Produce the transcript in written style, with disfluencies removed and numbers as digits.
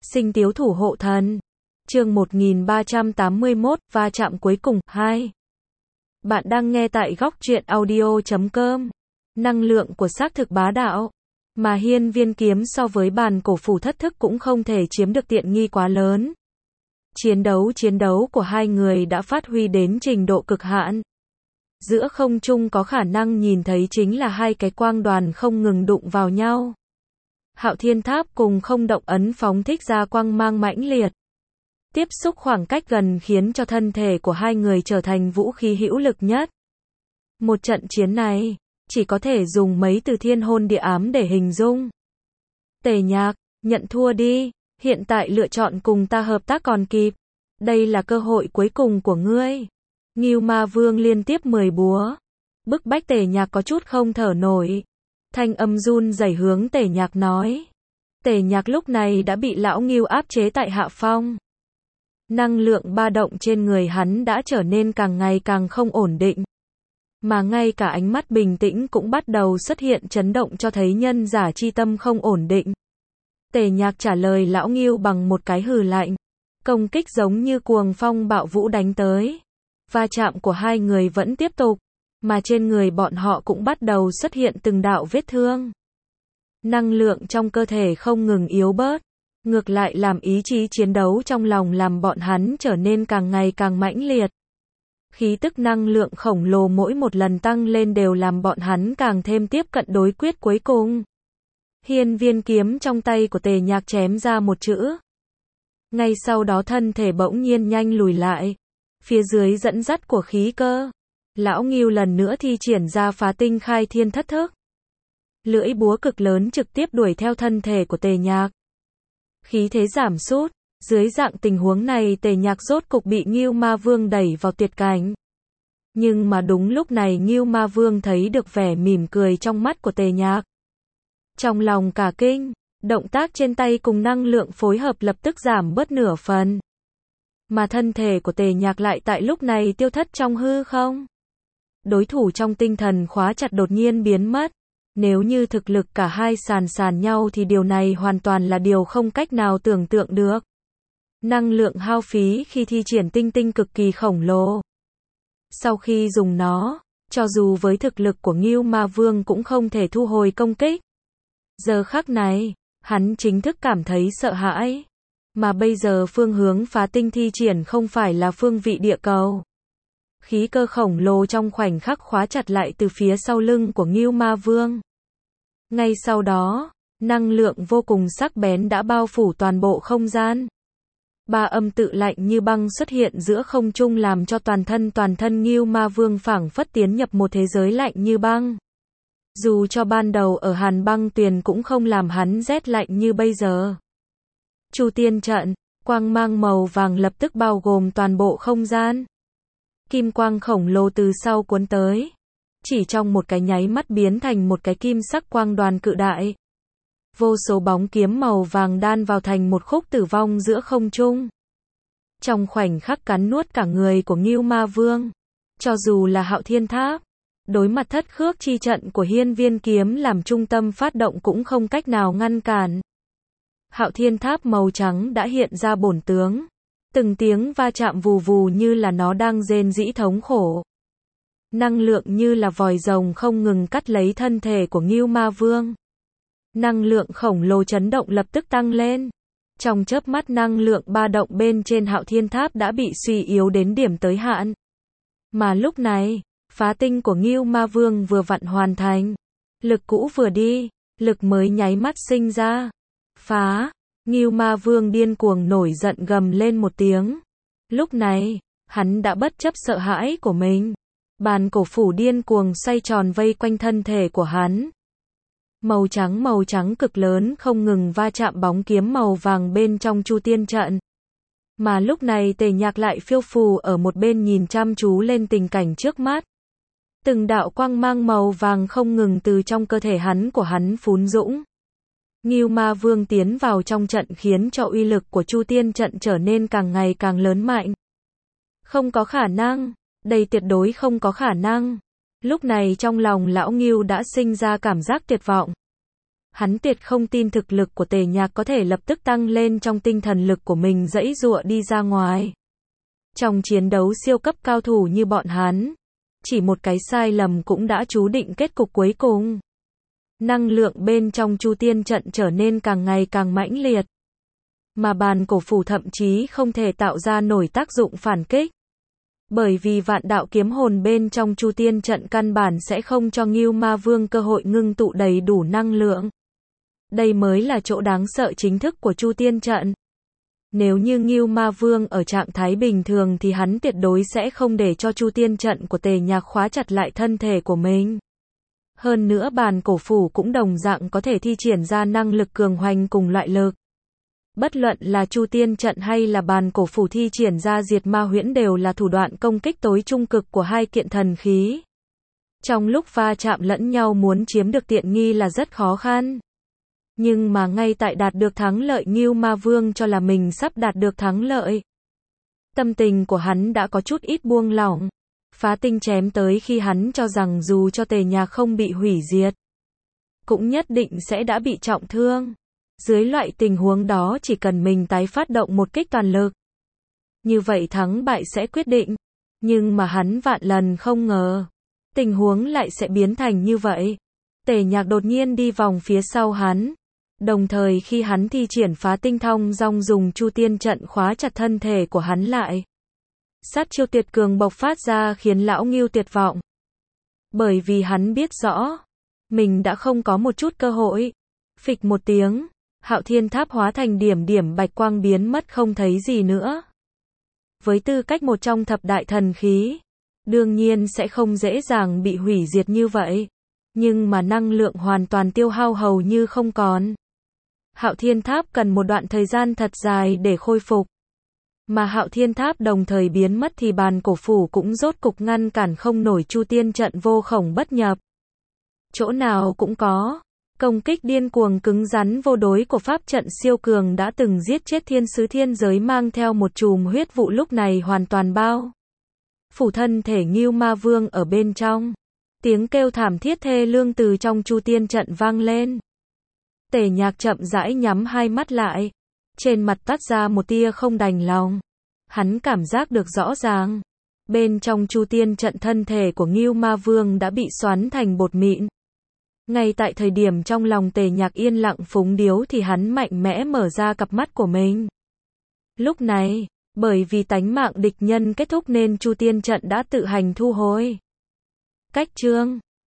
Sinh tiếu thủ hộ thần. Chương 1381, va chạm cuối cùng, 2. Bạn đang nghe tại góc truyện audio.com. Năng lượng của xác thực bá đạo. Mà hiên viên kiếm so với bàn cổ phủ thất thức cũng không thể chiếm được tiện nghi quá lớn. Chiến đấu của hai người đã phát huy đến trình độ cực hạn. Giữa không trung có khả năng nhìn thấy chính là hai cái quang đoàn không ngừng đụng vào nhau. Hạo Thiên Tháp cùng không động ấn phóng thích ra quang mang mãnh liệt. Tiếp xúc khoảng cách gần khiến cho thân thể của hai người trở thành vũ khí hữu lực nhất. Một trận chiến này, chỉ có thể dùng mấy từ thiên hôn địa ám để hình dung. Tề Nhạc, nhận thua đi, hiện tại lựa chọn cùng ta hợp tác còn kịp. Đây là cơ hội cuối cùng của ngươi. Ngưu Ma Vương liên tiếp 10 búa. Bức bách Tề Nhạc có chút không thở nổi. Thanh âm run rẩy hướng Tề Nhạc nói. Tề Nhạc lúc này đã bị lão Ngưu áp chế tại hạ phong. Năng lượng ba động trên người hắn đã trở nên càng ngày càng không ổn định. Mà ngay cả ánh mắt bình tĩnh cũng bắt đầu xuất hiện chấn động cho thấy nhân giả chi tâm không ổn định. Tề Nhạc trả lời lão Ngưu bằng một cái hừ lạnh. Công kích giống như cuồng phong bạo vũ đánh tới. Va chạm của hai người vẫn tiếp tục, mà trên người bọn họ cũng bắt đầu xuất hiện từng đạo vết thương. Năng lượng trong cơ thể không ngừng yếu bớt, ngược lại làm ý chí chiến đấu trong lòng làm bọn hắn trở nên càng ngày càng mãnh liệt. Khí tức năng lượng khổng lồ mỗi một lần tăng lên đều làm bọn hắn càng thêm tiếp cận đối quyết cuối cùng. Hiên viên kiếm trong tay của Tề Nhạc chém ra một chữ. Ngay sau đó thân thể bỗng nhiên nhanh lùi lại. Phía dưới dẫn dắt của khí cơ, lão Ngưu lần nữa thi triển ra phá tinh khai thiên thất thức. Lưỡi búa cực lớn trực tiếp đuổi theo thân thể của Tề Nhạc. Khí thế giảm sút, dưới dạng tình huống này Tề Nhạc rốt cục bị Ngưu Ma Vương đẩy vào tuyệt cảnh. Nhưng mà đúng lúc này Ngưu Ma Vương thấy được vẻ mỉm cười trong mắt của Tề Nhạc. Trong lòng cả kinh, động tác trên tay cùng năng lượng phối hợp lập tức giảm bớt nửa phần. Mà thân thể của Tề Nhạc lại tại lúc này tiêu thất trong hư không. Đối thủ trong tinh thần khóa chặt đột nhiên biến mất. Nếu như thực lực cả hai sàn nhau thì điều này hoàn toàn là điều không cách nào tưởng tượng được. Năng lượng hao phí khi thi triển tinh cực kỳ khổng lồ. Sau khi dùng nó, cho dù với thực lực của Ngưu Ma Vương cũng không thể thu hồi công kích. Giờ khắc này, hắn chính thức cảm thấy sợ hãi. Mà bây giờ phương hướng phá tinh thi triển không phải là phương vị địa cầu. Khí cơ khổng lồ trong khoảnh khắc khóa chặt lại từ phía sau lưng của Ngưu Ma Vương. Ngay sau đó, năng lượng vô cùng sắc bén đã bao phủ toàn bộ không gian. Ba âm tự lạnh như băng xuất hiện giữa không trung làm cho toàn thân Ngưu Ma Vương phảng phất tiến nhập một thế giới lạnh như băng. Dù cho ban đầu ở Hàn Băng Tuyền cũng không làm hắn rét lạnh như bây giờ. Chu Tiên trận, quang mang màu vàng lập tức bao gồm toàn bộ không gian. Kim quang khổng lồ từ sau cuốn tới. Chỉ trong một cái nháy mắt biến thành một cái kim sắc quang đoàn cự đại. Vô số bóng kiếm màu vàng đan vào thành một khúc tử vong giữa không trung. Trong khoảnh khắc cắn nuốt cả người của Ngưu Ma Vương. Cho dù là Hạo Thiên Tháp, đối mặt thất khước chi trận của hiên viên kiếm làm trung tâm phát động cũng không cách nào ngăn cản. Hạo Thiên Tháp màu trắng đã hiện ra bổn tướng. Từng tiếng va chạm vù vù như là nó đang rên rỉ thống khổ. Năng lượng như là vòi rồng không ngừng cắt lấy thân thể của Ngưu Ma Vương. Năng lượng khổng lồ chấn động lập tức tăng lên. Trong chớp mắt năng lượng ba động bên trên Hạo Thiên Tháp đã bị suy yếu đến điểm tới hạn. Mà lúc này, phá tinh của Ngưu Ma Vương vừa vặn hoàn thành. Lực cũ vừa đi, lực mới nháy mắt sinh ra. Phá! Ngưu Ma Vương điên cuồng nổi giận gầm lên một tiếng. Lúc này, hắn đã bất chấp sợ hãi của mình. Bàn cổ phủ điên cuồng xoay tròn vây quanh thân thể của hắn. Màu trắng cực lớn không ngừng va chạm bóng kiếm màu vàng bên trong Chu Tiên trận. Mà lúc này Tề Nhạc lại phiêu phù ở một bên nhìn chăm chú lên tình cảnh trước mắt. Từng đạo quang mang màu vàng không ngừng từ trong cơ thể của hắn phún dũng. Ngưu Ma Vương tiến vào trong trận khiến cho uy lực của Chu Tiên trận trở nên càng ngày càng lớn mạnh. Không có khả năng, đây tuyệt đối không có khả năng. Lúc này trong lòng lão Ngưu đã sinh ra cảm giác tuyệt vọng. Hắn tuyệt không tin thực lực của Tề Nhạc có thể lập tức tăng lên trong tinh thần lực của mình giãy giụa đi ra ngoài. Trong chiến đấu siêu cấp cao thủ như bọn hắn, chỉ một cái sai lầm cũng đã chú định kết cục cuối cùng. Năng lượng bên trong Chu Tiên trận trở nên càng ngày càng mãnh liệt. Mà bàn cổ phủ thậm chí không thể tạo ra nổi tác dụng phản kích. Bởi vì vạn đạo kiếm hồn bên trong Chu Tiên trận căn bản sẽ không cho Ngưu Ma Vương cơ hội ngưng tụ đầy đủ năng lượng. Đây mới là chỗ đáng sợ chính thức của Chu Tiên trận. Nếu như Ngưu Ma Vương ở trạng thái bình thường thì hắn tuyệt đối sẽ không để cho Chu Tiên trận của Tề Nhạc khóa chặt lại thân thể của mình. Hơn nữa bàn cổ phủ cũng đồng dạng có thể thi triển ra năng lực cường hoành cùng loại lực. Bất luận là Chu Tiên trận hay là bàn cổ phủ thi triển ra diệt ma huyễn đều là thủ đoạn công kích tối trung cực của hai kiện thần khí. Trong lúc va chạm lẫn nhau muốn chiếm được tiện nghi là rất khó khăn. Nhưng mà ngay tại đạt được thắng lợi Ngưu Ma Vương cho là mình sắp đạt được thắng lợi. Tâm tình của hắn đã có chút ít buông lỏng. Phá tinh chém tới khi hắn cho rằng dù cho Tề Nhạc không bị hủy diệt, cũng nhất định sẽ đã bị trọng thương. Dưới loại tình huống đó chỉ cần mình tái phát động một kích toàn lực, như vậy thắng bại sẽ quyết định. Nhưng mà hắn vạn lần không ngờ, tình huống lại sẽ biến thành như vậy. Tề Nhạc đột nhiên đi vòng phía sau hắn. Đồng thời khi hắn thi triển phá tinh thong dong dùng Chu Tiên trận khóa chặt thân thể của hắn lại. Sát chiêu tuyệt cường bộc phát ra khiến lão Ngưu tuyệt vọng. Bởi vì hắn biết rõ, mình đã không có một chút cơ hội. Phịch một tiếng, Hạo Thiên Tháp hóa thành điểm điểm bạch quang biến mất không thấy gì nữa. Với tư cách một trong thập đại thần khí, đương nhiên sẽ không dễ dàng bị hủy diệt như vậy. Nhưng mà năng lượng hoàn toàn tiêu hao hầu như không còn. Hạo Thiên Tháp cần một đoạn thời gian thật dài để khôi phục. Mà Hạo Thiên Tháp đồng thời biến mất thì bàn cổ phủ cũng rốt cục ngăn cản không nổi Chu Tiên trận vô khổng bất nhập. Chỗ nào cũng có. Công kích điên cuồng cứng rắn vô đối của pháp trận siêu cường đã từng giết chết thiên sứ thiên giới mang theo một chùm huyết vụ lúc này hoàn toàn bao phủ thân thể Ngưu Ma Vương ở bên trong. Tiếng kêu thảm thiết thê lương từ trong Chu Tiên trận vang lên. Tề Nhạc chậm rãi nhắm hai mắt lại. Trên mặt toát ra một tia không đành lòng. Hắn cảm giác được rõ ràng. Bên trong Chu Tiên trận thân thể của Ngưu Ma Vương đã bị xoắn thành bột mịn. Ngay tại thời điểm trong lòng Tề Nhạc yên lặng phúng điếu thì hắn mạnh mẽ mở ra cặp mắt của mình. Lúc này, bởi vì tánh mạng địch nhân kết thúc nên Chu Tiên trận đã tự hành thu hồi. Cách chương